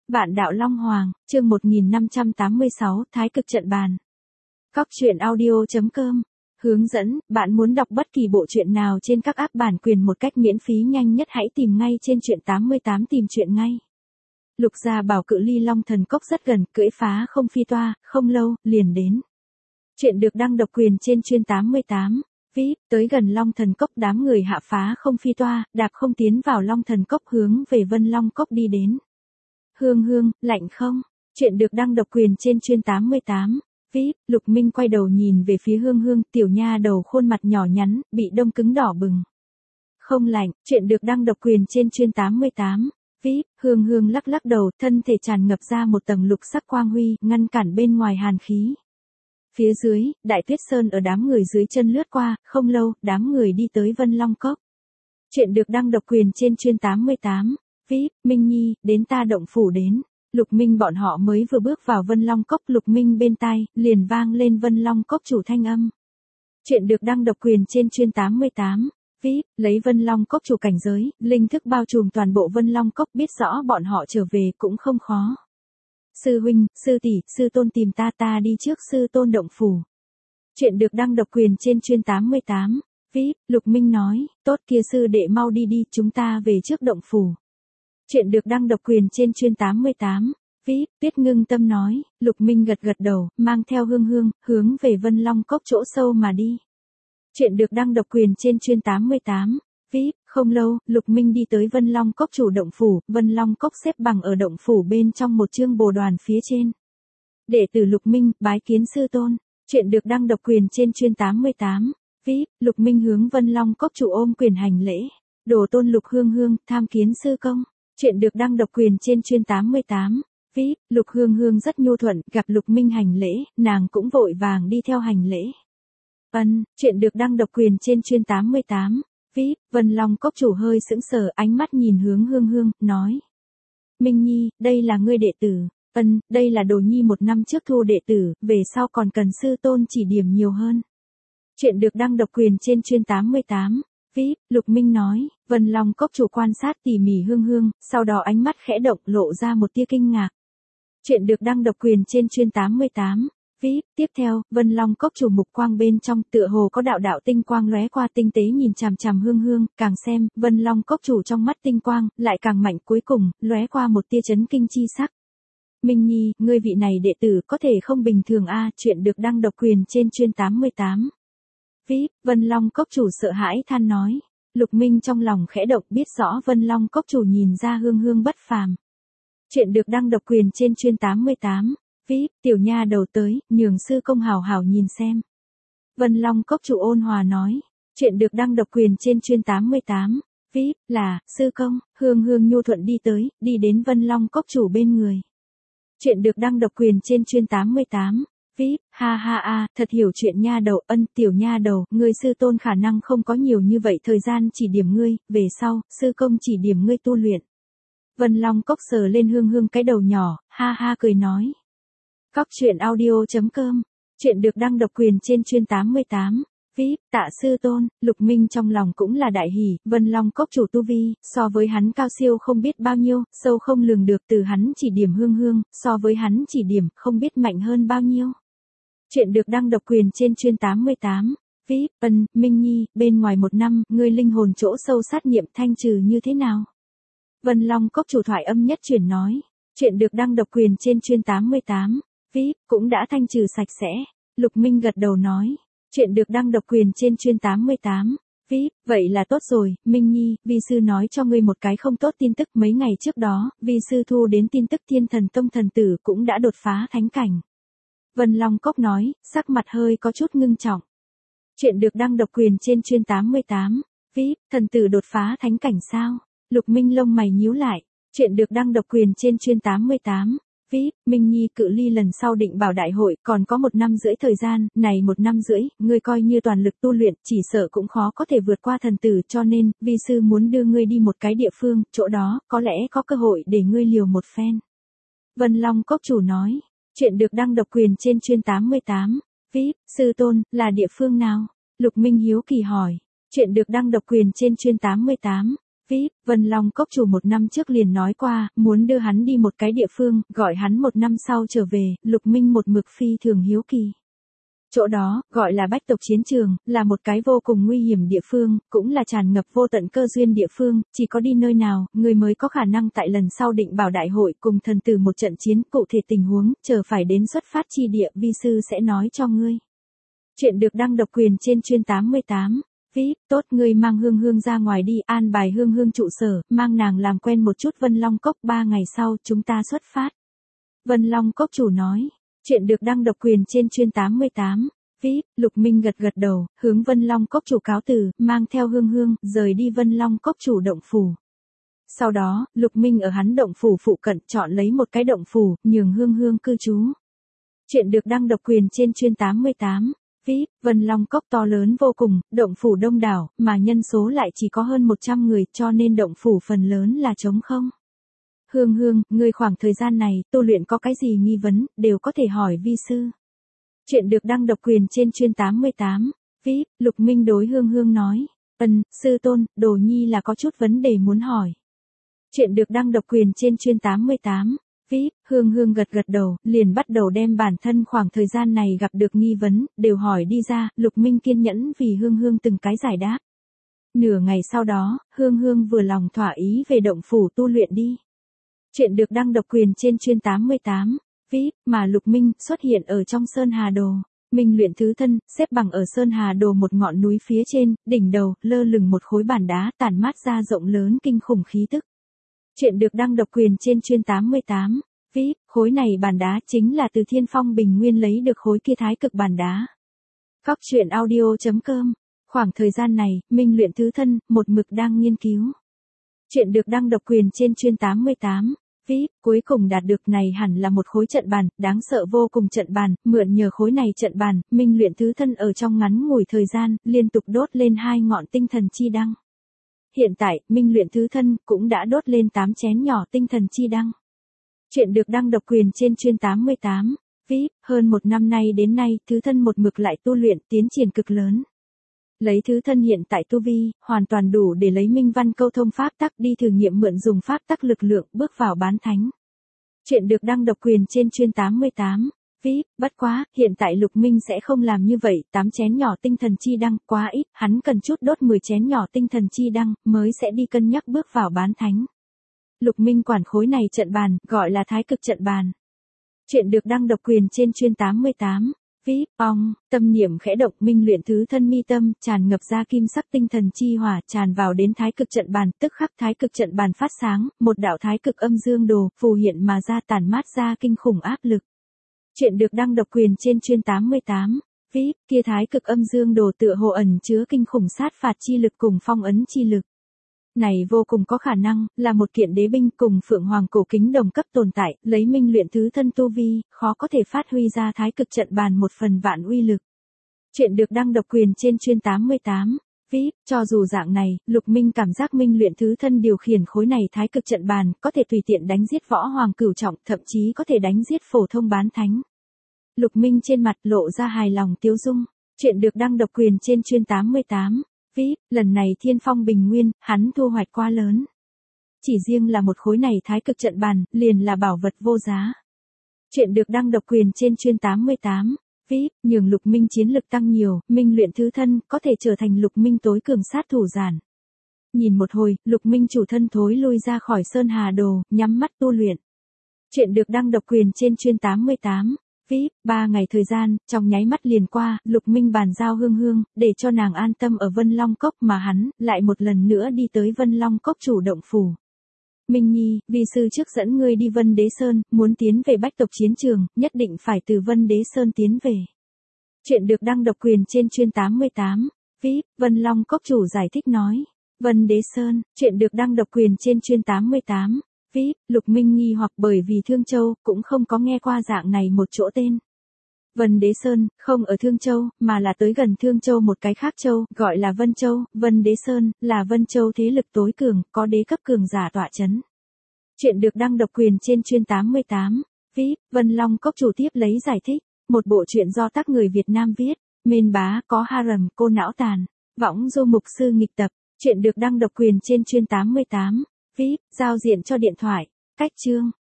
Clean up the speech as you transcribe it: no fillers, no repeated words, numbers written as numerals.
Vạn đạo Long Hoàng, chương 1586, Thái cực trận bàn. Các truyện audio.com. Hướng dẫn, bạn muốn đọc bất kỳ bộ truyện nào trên các app bản quyền một cách miễn phí nhanh nhất hãy tìm ngay trên truyện 88 tìm truyện ngay. Lục Gia Bảo cự ly Long Thần Cốc rất gần, cưỡi phá không phi toa, không lâu, liền đến. Chuyện được đăng độc quyền trên chuyên 88. VIP, tới gần Long Thần Cốc đám người hạ phá không phi toa, đạp không tiến vào Long Thần Cốc hướng về Vân Long Cốc đi đến. Hương hương, lạnh không? Chuyện được đăng độc quyền trên chuyên 88. VIP, Lục Minh quay đầu nhìn về phía hương hương, tiểu nha đầu khuôn mặt nhỏ nhắn, bị đông cứng đỏ bừng. Không lạnh, chuyện được đăng độc quyền trên chuyên 88. VIP, hương hương lắc lắc đầu, thân thể tràn ngập ra một tầng lục sắc quang huy, ngăn cản bên ngoài hàn khí. Phía dưới, Đại Tuyết Sơn ở đám người dưới chân lướt qua, không lâu, đám người đi tới Vân Long Cốc. Chuyện được đăng độc quyền trên chuyên 88. VIP, Minh Nhi, đến ta động phủ đến. Lục Minh bọn họ mới vừa bước vào Vân Long Cốc, Lục Minh bên tai, liền vang lên Vân Long Cốc chủ thanh âm. Chuyện được đăng độc quyền trên chuyên 88. VIP, lấy Vân Long Cốc chủ cảnh giới, linh thức bao trùm toàn bộ Vân Long Cốc, biết rõ bọn họ trở về cũng không khó. Sư huynh, sư tỷ, sư tôn tìm ta đi trước sư tôn động phủ. Chuyện được đăng độc quyền trên chuyên 88. VIP, Lục Minh nói, tốt kia sư đệ mau đi đi, chúng ta về trước động phủ. Chuyện được đăng độc quyền trên chuyên 88. VIP, Tuyết Ngưng Tâm nói, Lục Minh gật gật đầu, mang theo hương hương, hướng về Vân Long Cốc chỗ sâu mà đi. Chuyện được đăng độc quyền trên chuyên 88. VIP, không lâu, Lục Minh đi tới Vân Long Cốc chủ động phủ, Vân Long Cốc xếp bằng ở động phủ bên trong một chương bồ đoàn phía trên. Đệ tử Lục Minh, bái kiến sư tôn. Chuyện được đăng độc quyền trên chuyên 88. VIP, Lục Minh hướng Vân Long Cốc chủ ôm quyền hành lễ. Đồ tôn Lục Hương Hương, tham kiến sư công. Chuyện được đăng độc quyền trên chuyên 88. VIP, Lục Hương Hương rất nhu thuận, gặp Lục Minh hành lễ, nàng cũng vội vàng đi theo hành lễ. Chuyện được đăng độc quyền trên chuyên 88. VIP, Vân Long Cốc chủ hơi sững sờ, ánh mắt nhìn hướng hương hương, nói. Minh Nhi, đây là ngươi đệ tử. Đây là đồ nhi một năm trước thu đệ tử, về sau còn cần sư tôn chỉ điểm nhiều hơn. Chuyện được đăng độc quyền trên chuyên 88. VIP, Lục Minh nói, Vân Long Cốc chủ quan sát tỉ mỉ hương hương, sau đó ánh mắt khẽ động lộ ra một tia kinh ngạc. Chuyện được đăng độc quyền trên chuyên 88. VIP, tiếp theo, Vân Long Cốc chủ mục quang bên trong tựa hồ có đạo đạo tinh quang lóe qua, tinh tế nhìn chằm chằm hương hương, càng xem, Vân Long Cốc chủ trong mắt tinh quang, lại càng mạnh, cuối cùng, lóe qua một tia chấn kinh chi sắc. Minh Nhi, ngươi vị này đệ tử có thể không bình thường a. Chuyện được đăng độc quyền trên chuyên 88. VIP, Vân Long Cốc chủ sợ hãi than nói. Lục Minh trong lòng khẽ động, biết rõ Vân Long Cốc chủ nhìn ra hương hương bất phàm. Chuyện được đăng độc quyền trên chuyên 88. VIP, tiểu nha đầu tới, nhường sư công hào hào nhìn xem. Vân Long Cốc chủ ôn hòa nói. Chuyện được đăng độc quyền trên chuyên 88. VIP, là, sư công, hương hương nhu thuận đi tới, đi đến Vân Long Cốc chủ bên người. Chuyện được đăng độc quyền trên chuyên 88. VIP, ha ha a, thật hiểu chuyện nha đầu, tiểu nha đầu, ngươi sư tôn khả năng không có nhiều như vậy thời gian chỉ điểm ngươi, về sau, sư công chỉ điểm ngươi tu luyện. Vân Long Cốc sờ lên hương hương cái đầu nhỏ, ha ha cười nói. Các truyện audio.com. Chuyện được đăng độc quyền trên chuyên 88. VIP, tạ sư tôn, Lục Minh trong lòng cũng là đại hỉ, Vân Long Cốc chủ tu vi, so với hắn cao siêu không biết bao nhiêu, sâu không lường được, từ hắn chỉ điểm hương hương, so với hắn chỉ điểm, không biết mạnh hơn bao nhiêu. Chuyện được đăng độc quyền trên chuyên 88. VIP, Minh Nhi, bên ngoài một năm, ngươi linh hồn chỗ sâu sát niệm thanh trừ như thế nào? Vân Long Cốc chủ thoại âm nhất chuyển nói. Chuyện được đăng độc quyền trên chuyên 88. VIP, cũng đã thanh trừ sạch sẽ. Lục Minh gật đầu nói. Chuyện được đăng độc quyền trên chuyên 88. VIP, vậy là tốt rồi, Minh Nhi, vi sư nói cho ngươi một cái không tốt tin tức, mấy ngày trước đó, vi sư thu đến tin tức Thiên Thần Tông thần tử cũng đã đột phá thánh cảnh. Vân Long Cốc nói, sắc mặt hơi có chút ngưng trọng. Chuyện được đăng độc quyền trên chuyên 88. VIP, thần tử đột phá thánh cảnh sao? Lục Minh lông mày nhíu lại. Chuyện được đăng độc quyền trên chuyên 88. VIP, Minh Nhi, cự ly lần sau định bảo đại hội còn có 1 năm rưỡi thời gian, này 1 năm rưỡi, ngươi coi như toàn lực tu luyện, chỉ sợ cũng khó có thể vượt qua thần tử, cho nên, vi sư muốn đưa ngươi đi một cái địa phương, chỗ đó, có lẽ có cơ hội để ngươi liều một phen. Vân Long Cốc chủ nói. Chuyện được đăng độc quyền trên chuyên 88. VIP, sư tôn, là địa phương nào? Lục Minh hiếu kỳ hỏi. Chuyện được đăng độc quyền trên chuyên 88. VIP, Vân Long Cốc chủ 1 năm trước liền nói qua, muốn đưa hắn đi một cái địa phương, gọi hắn 1 năm sau trở về, Lục Minh một mực phi thường hiếu kỳ. Chỗ đó, gọi là Bách tộc chiến trường, là một cái vô cùng nguy hiểm địa phương, cũng là tràn ngập vô tận cơ duyên địa phương, chỉ có đi nơi nào, người mới có khả năng tại lần sau định bảo đại hội cùng thần tử một trận chiến, cụ thể tình huống, chờ phải đến xuất phát chi địa, vi sư sẽ nói cho ngươi. Chuyện được đăng độc quyền trên chuyên 88. VIP, tốt, ngươi mang Hương Hương ra ngoài đi, an bài Hương Hương trụ sở, mang nàng làm quen một chút Vân Long Cốc, 3 ngày sau, chúng ta xuất phát. Vân Long Cốc chủ nói. Chuyện được đăng độc quyền trên chuyên 88. VIP, Lục Minh gật gật đầu, hướng Vân Long Cốc chủ cáo từ, mang theo Hương Hương, rời đi Vân Long Cốc chủ động phủ. Sau đó, Lục Minh ở hắn động phủ phụ cận chọn lấy một cái động phủ, nhường Hương Hương cư trú. Chuyện được đăng độc quyền trên chuyên 88. VIP, Vân Long Cốc to lớn vô cùng, động phủ đông đảo, mà nhân số lại chỉ có hơn 100 người, cho nên động phủ phần lớn là trống không. Hương Hương, ngươi khoảng thời gian này, tu luyện có cái gì nghi vấn, đều có thể hỏi vi sư. Chuyện được đăng độc quyền trên chuyên 88. VIP, Lục Minh đối Hương Hương nói. Sư tôn, đồ nhi là có chút vấn đề muốn hỏi. Chuyện được đăng độc quyền trên chuyên 88. VIP, Hương Hương gật gật đầu, liền bắt đầu đem bản thân khoảng thời gian này gặp được nghi vấn, đều hỏi đi ra, Lục Minh kiên nhẫn vì Hương Hương từng cái giải đáp. Nửa ngày sau đó, Hương Hương vừa lòng thỏa ý về động phủ tu luyện đi. Chuyện được đăng độc quyền trên chuyên 88. VIP, mà Lục Minh xuất hiện ở trong Sơn Hà Đồ. Minh luyện thứ thân, xếp bằng ở Sơn Hà Đồ một ngọn núi phía trên, đỉnh đầu, lơ lửng một khối bản đá tản mát ra rộng lớn kinh khủng khí tức. Chuyện được đăng độc quyền trên chuyên 88. VIP, khối này bản đá chính là từ Thiên Phong Bình Nguyên lấy được khối kia thái cực bản đá. Cóc truyện audio.com. Khoảng thời gian này, Minh luyện thứ thân, một mực đang nghiên cứu. Chuyện được đăng độc quyền trên chuyên 88. VIP, cuối cùng đạt được này hẳn là một khối trận bàn, đáng sợ vô cùng trận bàn, mượn nhờ khối này trận bàn, Minh luyện thứ thân ở trong ngắn ngủi thời gian, liên tục đốt lên 2 ngọn tinh thần chi đăng. Hiện tại, Minh luyện thứ thân cũng đã đốt lên 8 chén nhỏ tinh thần chi đăng. Chuyện được đăng độc quyền trên chuyên 88. VIP, hơn 1 năm nay đến nay, thứ thân một mực lại tu luyện, tiến triển cực lớn. Lấy thứ thân hiện tại tu vi, hoàn toàn đủ để lấy minh văn câu thông pháp tắc đi thử nghiệm mượn dùng pháp tắc lực lượng, bước vào bán thánh. Chuyện được đăng độc quyền trên chuyên 88. VIP, bất quá, hiện tại Lục Minh sẽ không làm như vậy, 8 chén nhỏ tinh thần chi đăng, quá ít, hắn cần chút đốt 10 chén nhỏ tinh thần chi đăng, mới sẽ đi cân nhắc bước vào bán thánh. Lục Minh quản khối này trận bàn, gọi là thái cực trận bàn. Chuyện được đăng độc quyền trên chuyên 88. VIP, tâm niệm khẽ động, Minh luyện thứ thân mi tâm, tràn ngập ra kim sắc tinh thần chi hỏa, tràn vào đến thái cực trận bàn, tức khắc thái cực trận bàn phát sáng, một đạo thái cực âm dương đồ, phù hiện mà ra tản mát ra kinh khủng áp lực. Chuyện được đăng độc quyền trên chuyên 88. VIP, kia thái cực âm dương đồ tựa hồ ẩn chứa kinh khủng sát phạt chi lực cùng phong ấn chi lực. Này vô cùng có khả năng, là một kiện đế binh cùng Phượng Hoàng cổ kính đồng cấp tồn tại, lấy Minh luyện thứ thân tu vi, khó có thể phát huy ra thái cực trận bàn 1 phần vạn uy lực. Chuyện được đăng độc quyền trên chuyên 88. VIP, cho dù dạng này, Lục Minh cảm giác Minh luyện thứ thân điều khiển khối này thái cực trận bàn, có thể tùy tiện đánh giết võ hoàng cửu trọng, thậm chí có thể đánh giết phổ thông bán thánh. Lục Minh trên mặt lộ ra hài lòng tiêu dung. Chuyện được đăng độc quyền trên chuyên 88. VIP, lần này Thiên Phong Bình Nguyên, hắn thu hoạch quá lớn. Chỉ riêng là một khối này thái cực trận bàn, liền là bảo vật vô giá. Chuyện được đăng độc quyền trên chuyên 88. VIP, nhường Lục Minh chiến lực tăng nhiều, Minh luyện thứ thân, có thể trở thành Lục Minh tối cường sát thủ giản. Nhìn một hồi, Lục Minh chủ thân thối lui ra khỏi Sơn Hà Đồ, nhắm mắt tu luyện. Chuyện được đăng độc quyền trên chuyên 88. VIP, 3 ngày thời gian, trong nháy mắt liền qua, Lục Minh bàn giao Hương Hương, để cho nàng an tâm ở Vân Long Cốc mà hắn, lại một lần nữa đi tới Vân Long Cốc chủ động phủ. Minh Nhi, vi sư trước dẫn ngươi đi Vân Đế Sơn, muốn tiến về Bách tộc chiến trường, nhất định phải từ Vân Đế Sơn tiến về. Chuyện được đăng độc quyền trên chuyên 88. VIP, Vân Long Cốc chủ giải thích nói. Vân Đế Sơn, chuyện được đăng độc quyền trên chuyên 88. VIP, Lục Minh nghi hoặc bởi vì Thương Châu, cũng không có nghe qua dạng này một chỗ tên. Vân Đế Sơn, không ở Thương Châu, mà là tới gần Thương Châu một cái khác châu, gọi là Vân Châu. Vân Đế Sơn, là Vân Châu thế lực tối cường, có đế cấp cường giả tọa chấn. Chuyện được đăng độc quyền trên chuyên 88. VIP, Vân Long Cốc chủ tiếp lấy giải thích. Một bộ truyện do tác người Việt Nam viết. Mên bá, có harem, cô não tàn. Võng du mục sư nghịch tập. Chuyện được đăng độc quyền trên chuyên 88. VIP, giao diện cho điện thoại. Cách chương.